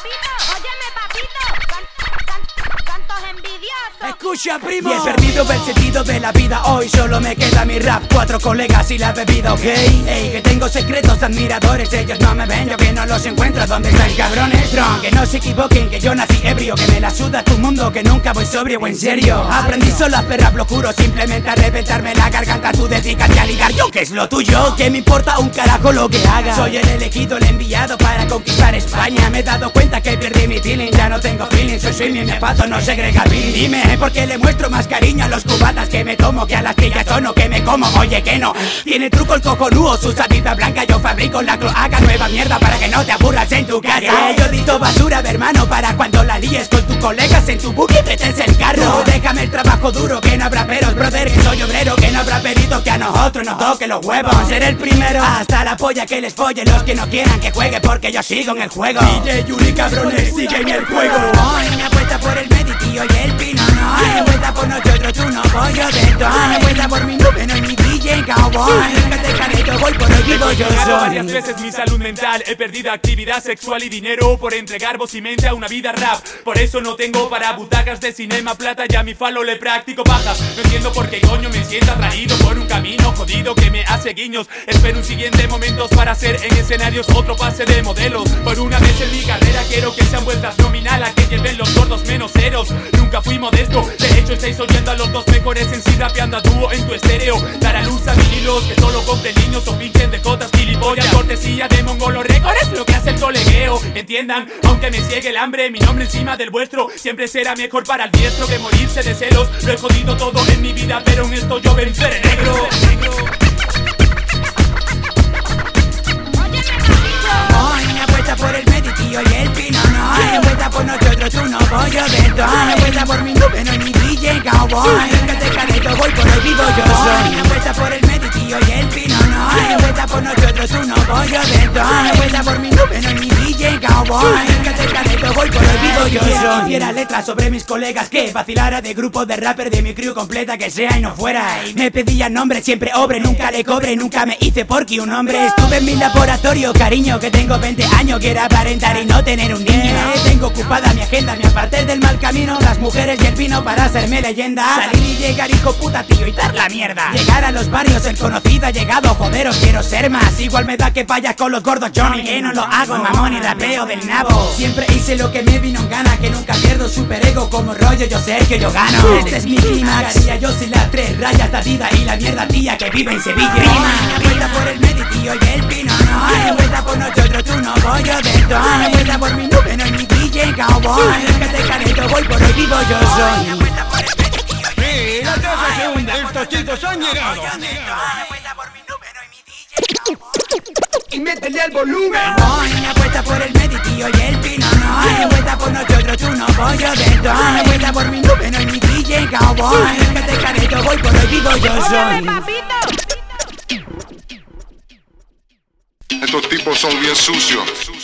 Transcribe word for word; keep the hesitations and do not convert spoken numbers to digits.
papito, óyeme, papito. Can, can, cantos envidiosos. Escucha, primo. Y he perdido el sentido de la vida. Hoy solo me queda mi rap, cuatro colegas y la bebida, ok. Ey, que tengo secretos admiradores. Ellos no me ven, yo que no los encuentro. ¿Dónde estáis, cabrones? Tron, que no se equivoquen, que yo nací ebrio. Que me la suda tu mundo, que nunca voy sobrio. En serio, aprendí solo a perrar lo juro. Simplemente a reventarme la garganta. Tú dedícate a ligar, yo que es lo tuyo. Que me importa un carajo lo que haga. Soy el elegido, el enviado para conquistar España. Me he dado cuenta que perdí mi feeling. Ya no tengo feeling, soy swimming, me pato, no segrega feeling. Dime, ¿por qué le muestro más cariño a los cubatas que me tomo que a las pillas tono que me como? Oye, que no, tiene truco el cojonudo. Su salita blanca yo fabrico la cloaca. Nueva mierda para que no te aburras en tu casa. Yo edito basura, hermano, para cuando la líes con tus colegas en tu buque y metes el carro. Déjame el trabajo duro, que no habrá peros, brother, que soy obrero. Que no habrá peritos, que a nosotros nos toque los huevos. Seré el primero hasta la polla que les folle. Los que no quieran que juegue porque yo sigo en el juego. D J Yuri, cabrones, sigue en el juego. Hoy me apuesta por el meditío y el pino. No hay vuelta por nosotros, tú no pollo de esto. Hay vuelta por mi nube, no hay mi D J cowboy. Déjate careto, voy por hoy vivo yo soy. Varias veces mi salud mental, he perdido actividad sexual y dinero por entregar voz y mente a una vida rap. Por eso no tengo para butacas de cinema plata y a mi falo le practico bajas. No entiendo por qué coño me siento atraído por un camino jodido que me hace guiños. Espero un siguiente momentos para hacer en escenarios otro pase de modelos. Por una vez en mi carrera quiero que sean vueltas nominal a que lleven los gordos menos ceros. Nunca fui modesto, de hecho estáis oyendo a los dos mejores en sí rapeando a dúo en tu estéreo. Dar a luz a vinilos que solo compren niños o pinchen de cotas gilipollas. Cortesía de Mongolo Record es lo que hace el colegueo. Entiendan, aunque me ciegue el hambre, mi nombre encima del vuestro siempre será mejor para el diestro que morirse de celos. Lo he jodido todo en mi vida, pero en esto yo venceré negro. Hoy me apuesta por el meditío y el pino. No hay vuelta por nosotros, tú no pollo de esto. Hay vuelta por mi nube, no hay mi D J cowboy. Déjate careto, voy por hoy vivo yo soy. Me apuesta por el meditío y el pino. No hay vuelta por nosotros, tú no pollo de esto. Hay vuelta por mi nube, no hay mi D J cowboy. Déjate careto, voy por hoy vivo yo soy. Fiera letra sobre mis colegas que vacilara de grupo de rapper de mi crew completa que sea y no fuera. Me pedían nombre, siempre obre, nunca le cobre, nunca me hice porque un hombre. Estuve en mi laboratorio, cariño, que tengo veinte años, quiero aparentar y no tener un niño. Tengo ocupada mi agenda, me aparté del mal camino, las mujeres y el vino para hacerme leyenda. Salir y llegar, hijo puta tío, y dar la mierda. Llegar a los barrios, el conocido ha llegado, joderos, quiero ser más. Igual me da que vayas con los gordos Johnny, que no lo hago, mamón y rapeo del nabo. Siempre hice lo que me vino en gana, que nunca pierdo super ego como rollo, yo sé que yo gano. Este es mi clímax, yo soy las tres rayas de Adidas y la mierda tía que vive en Sevilla. Prima, vuelta por el meditío y el pino. No hay vuelta por nosotros, tú no pollo de esto. Hay vuelta por mi nube, no hay mi D J cowboy. Déjate careto, voy por hoy vivo yo soy. Vuelta por el meditío y el pino. Mira, que segunda, estos chicos han llegado. Vuelta por mi nube, no hay mi D J cowboy. Y métele al volumen. Hoy me apuesta por el meditío y el pino. No hay vuelta por nosotros, tú no pollo de esto. Hay vuelta por mi nube, no hay mi D J cowboy. Déjate careto, voy por hoy vivo yo soy. Papito. Estos tipos son bien sucios.